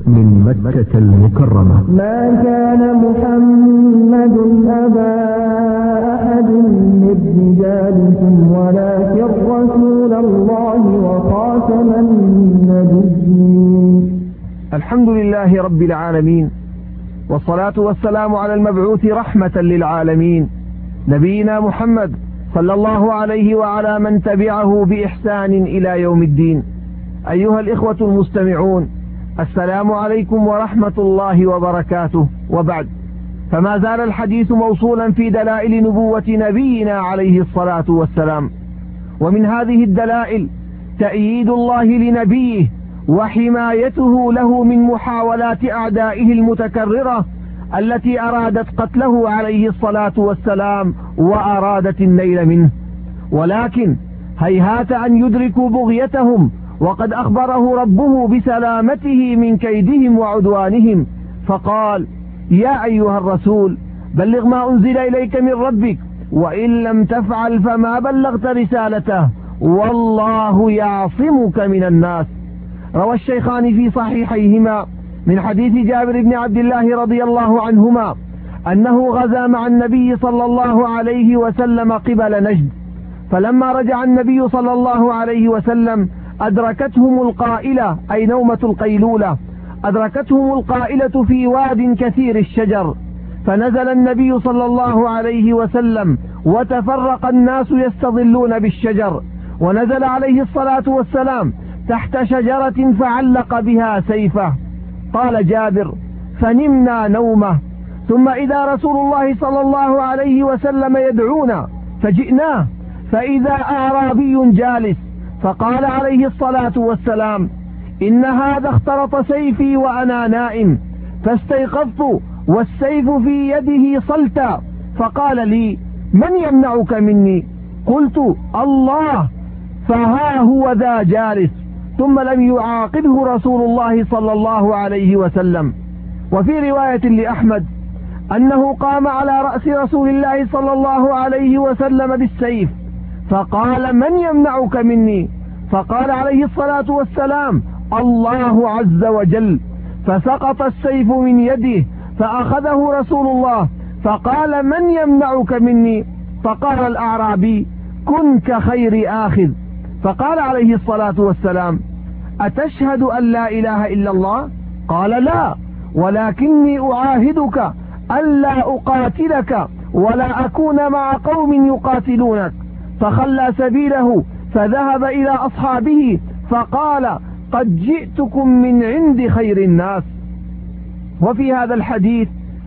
من مكة المكرمة. ما كان محمد أبا أحد من رجالكم ولكن رسول الله وخاتم النبيين. الحمد لله رب العالمين، والصلاة والسلام على المبعوث رحمة للعالمين نبينا محمد صلى الله عليه وعلى من تبعه بإحسان إلى يوم الدين. أيها الإخوة المستمعون، السلام عليكم ورحمة الله وبركاته. وبعد، فما زال الحديث موصولا في دلائل نبوة نبينا عليه الصلاة والسلام. ومن هذه الدلائل تأييد الله لنبيه وحمايته له من محاولات أعدائه المتكررة التي أرادت قتله عليه الصلاة والسلام وأرادت النيل منه، ولكن هيهات أن يدركوا بغيتهم، وقد أخبره ربه بسلامته من كيدهم وعدوانهم، فقال: يا أيها الرسول بلغ ما أنزل إليك من ربك، وإن لم تفعل فما بلغت رسالته، والله يعصمك من الناس. روى الشيخان في صحيحيهما من حديث جابر بن عبد الله رضي الله عنهما أنه غزا مع النبي صلى الله عليه وسلم قبل نجد، فلما رجع النبي صلى الله عليه وسلم أدركتهم القائلة، أي نومة القيلولة، أدركتهم القائلة في واد كثير الشجر، فنزل النبي صلى الله عليه وسلم وتفرق الناس يستظلون بالشجر، ونزل عليه الصلاة والسلام تحت شجرة فعلق بها سيفه. قال جابر: فنمنا نومه، ثم إذا رسول الله صلى الله عليه وسلم يدعونا فجئناه، فإذا أعرابي جالس، فقال عليه الصلاة والسلام: إن هذا اخترط سيفي وأنا نائم، فاستيقظت والسيف في يده صلتا، فقال لي: من يمنعك مني؟ قلت: الله، فها هو ذا جالس، ثم لم يعاقبه رسول الله صلى الله عليه وسلم. وفي رواية لأحمد أنه قام على رأس رسول الله صلى الله عليه وسلم بالسيف، فقال: من يمنعك مني؟ فقال عليه الصلاة والسلام: الله عز وجل، فسقط السيف من يده، فأخذه رسول الله فقال: من يمنعك مني؟ فقال الأعرابي: كن كخير آخذ. فقال عليه الصلاة والسلام: أتشهد أن لا إله إلا الله؟ قال: لا، ولكني أعاهدك ألا أقاتلك ولا أكون مع قوم يقاتلونك. فخلى سبيله فذهب إلى أصحابه فقال: قد جئتكم من عند خير الناس. وفي هذا الحديث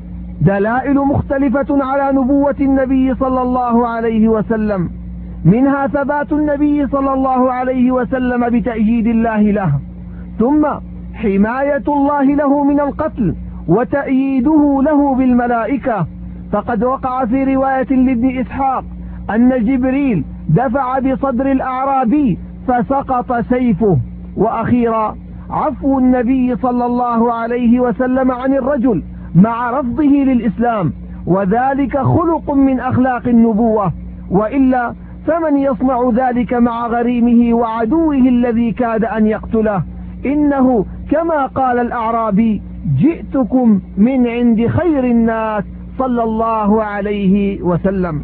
دلائل مختلفة على نبوة النبي صلى الله عليه وسلم، منها ثبات النبي صلى الله عليه وسلم بتأييد الله له، ثم حماية الله له من القتل وتأييده له بالملائكة. فقد وقع في رواية لابن إسحاق أن جبريل دفع بصدر الأعرابي فسقط سيفه. وأخيرا عفو النبي صلى الله عليه وسلم عن الرجل مع رفضه للإسلام، وذلك خلق من أخلاق النبوة، وإلا فمن يصنع ذلك مع غريمه وعدوه الذي كاد أن يقتله؟ إنه كما قال الأعرابي: جئتكم من عند خير الناس صلى الله عليه وسلم.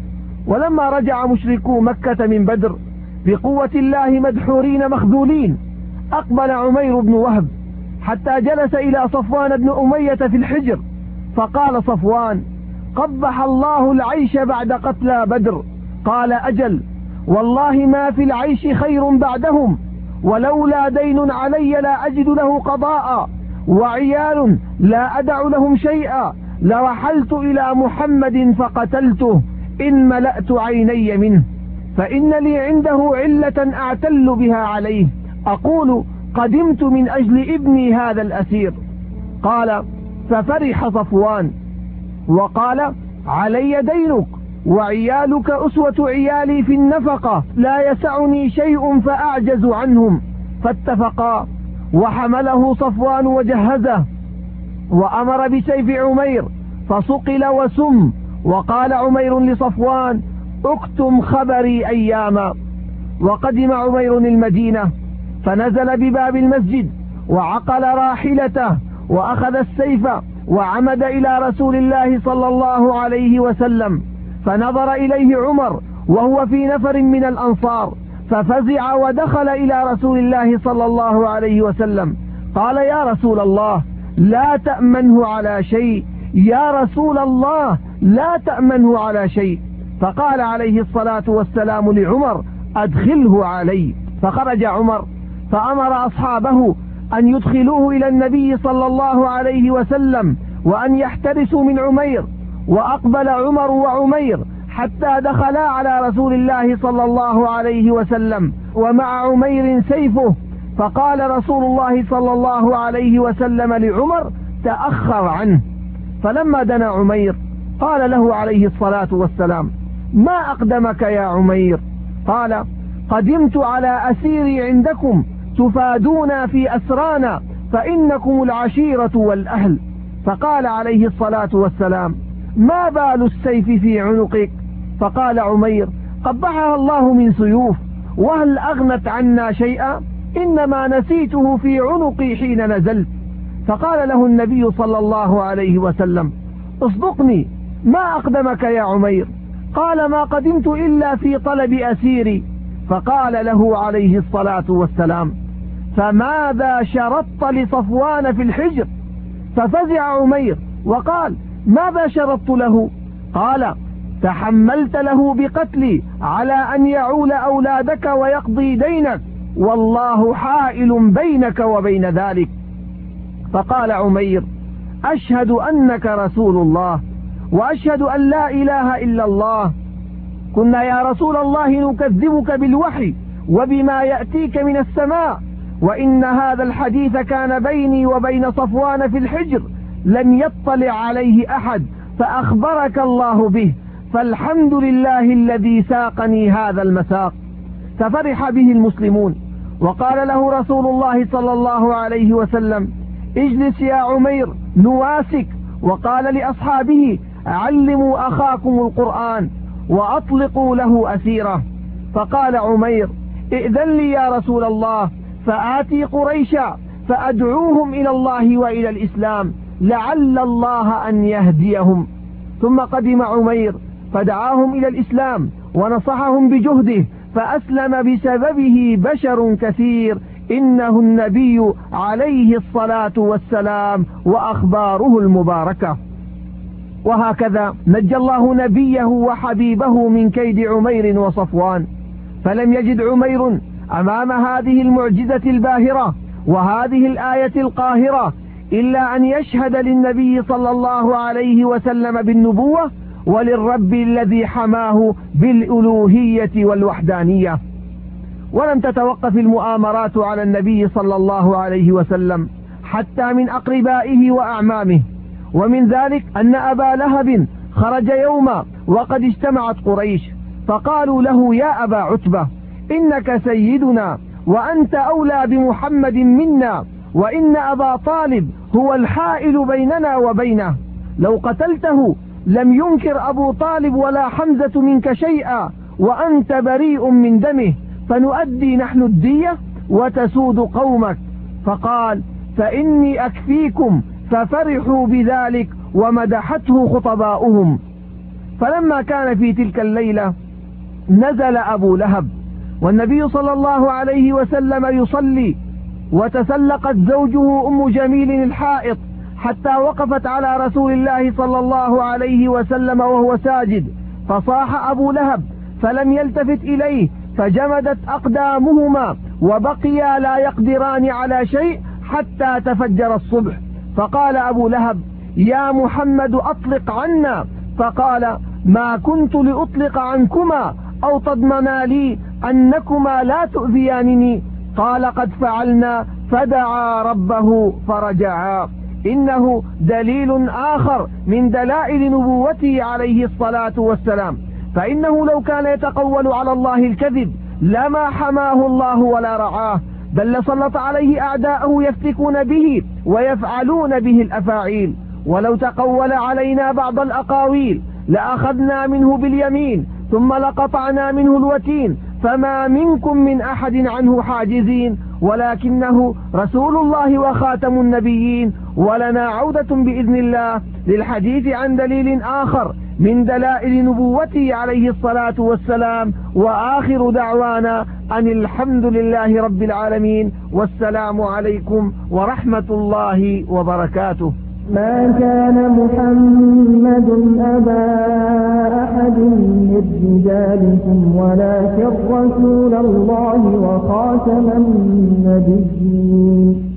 ولما رجع مشركو مكة من بدر بقوة الله مدحورين مخذولين، أقبل عمير بن وهب حتى جلس إلى صفوان بن أمية في الحجر، فقال صفوان: قبح الله العيش بعد قتلى بدر. قال: أجل، والله ما في العيش خير بعدهم، ولولا دين علي لا أجد له قضاء، وعيال لا أدع لهم شيئا، لرحلت إلى محمد فقتلته إن ملأت عيني منه، فإن لي عنده علة أعتل بها عليه، أقول: قدمت من أجل ابني هذا الأسير. قال: ففرح صفوان وقال: علي دينك، وعيالك أسوة عيالي في النفقة، لا يسعني شيء فأعجز عنهم. فاتفقا، وحمله صفوان وجهزه، وأمر بسيف عمير فصقل وسم. وقال عمير لصفوان: اكتم خبري أياما. وقدم عمير المدينة فنزل بباب المسجد، وعقل راحلته وأخذ السيف وعمد إلى رسول الله صلى الله عليه وسلم، فنظر إليه عمر وهو في نفر من الأنصار ففزع ودخل إلى رسول الله صلى الله عليه وسلم. قال: يا رسول الله لا تأمنه على شيء، يا رسول الله لا تأمنه على شيء. فقال عليه الصلاة والسلام لعمر: أدخله علي. فخرج عمر فأمر أصحابه أن يدخلوه إلى النبي صلى الله عليه وسلم وأن يحترسوا من عمير. وأقبل عمر وعمير حتى دخلا على رسول الله صلى الله عليه وسلم ومع عمير سيفه. فقال رسول الله صلى الله عليه وسلم لعمر: تأخر عنه. فلما دنا عمير قال له عليه الصلاة والسلام: ما أقدمك يا عمير؟ قال: قدمت على أسيري عندكم تفادونا في أسرانا فإنكم العشيرة والأهل. فقال عليه الصلاة والسلام: ما بال السيف في عنقك؟ فقال عمير: قبحها الله من سيوف، وهل أغنت عنا شيئا؟ إنما نسيته في عنقي حين نزلت. فقال له النبي صلى الله عليه وسلم: اصدقني، ما أقدمك يا عمير؟ قال: ما قدمت إلا في طلب أسيري. فقال له عليه الصلاة والسلام: فماذا شرطت لصفوان في الحجر؟ ففزع عمير وقال: ماذا شرطت له؟ قال: تحملت له بقتلي على أن يعول أولادك ويقضي دينك، والله حائل بينك وبين ذلك. فقال عمير: أشهد أنك رسول الله وأشهد أن لا إله إلا الله. كنا يا رسول الله نكذبك بالوحي وبما يأتيك من السماء، وإن هذا الحديث كان بيني وبين صفوان في الحجر لم يطلع عليه أحد فأخبرك الله به، فالحمد لله الذي ساقني هذا المساق. ففرح به المسلمون. وقال له رسول الله صلى الله عليه وسلم: اجلس يا عمير نواسك. وقال لأصحابه: علموا أخاكم القرآن وأطلقوا له أسيره. فقال عمير: ائذن لي يا رسول الله فآتي قريشا فأدعوهم إلى الله وإلى الإسلام لعل الله أن يهديهم. ثم قدم عمير فدعاهم إلى الإسلام ونصحهم بجهده، فأسلم بسببه بشر كثير، إنه النبي عليه الصلاة والسلام وأخباره المباركة. وهكذا نجى الله نبيه وحبيبه من كيد عمير وصفوان. فلم يجد عمير أمام هذه المعجزة الباهرة وهذه الآية القاهرة إلا أن يشهد للنبي صلى الله عليه وسلم بالنبوة وللرب الذي حماه بالألوهية والوحدانية. ولم تتوقف المؤامرات على النبي صلى الله عليه وسلم حتى من أقربائه وأعمامه. ومن ذلك أن أبا لهب خرج يوما وقد اجتمعت قريش، فقالوا له: يا أبا عتبة، إنك سيدنا وأنت أولى بمحمد منا، وإن أبا طالب هو الحائل بيننا وبينه، لو قتلته لم ينكر أبو طالب ولا حمزة منك شيئا، وأنت بريء من دمه، فنؤدي نحن الدية وتسود قومك. فقال: فإني أكفيكم. ففرحوا بذلك ومدحته خطباؤهم. فلما كان في تلك الليلة نزل أبو لهب والنبي صلى الله عليه وسلم يصلي، وتسلقت زوجه أم جميل الحائط حتى وقفت على رسول الله صلى الله عليه وسلم وهو ساجد، فصاح أبو لهب فلم يلتفت إليه، فجمدت أقدامهما وبقيا لا يقدران على شيء حتى تفجر الصبح. فقال أبو لهب: يا محمد أطلق عنا. فقال: ما كنت لأطلق عنكما أو تضمنا لي أنكما لا تؤذيانني. قال: قد فعلنا. فدعا ربه فرجعا. إنه دليل آخر من دلائل نبوته عليه الصلاة والسلام، فإنه لو كان يتقول على الله الكذب لما حماه الله ولا رعاه، بل لسلط عليه أعداءه يفتكون به ويفعلون به الأفاعيل. ولو تقول علينا بعض الأقاويل لأخذنا منه باليمين ثم لقطعنا منه الوتين، فما منكم من أحد عنه حاجزين. ولكنه رسول الله وخاتم النبيين. ولنا عودة بإذن الله للحديث عن دليل آخر من دلائل نبوته عليه الصلاة والسلام. وآخر دعوانا أن الحمد لله رب العالمين، والسلام عليكم ورحمة الله وبركاته. ما كان محمد أبا أحد من رجالكم ولكن رسول الله وخاتم النبيين.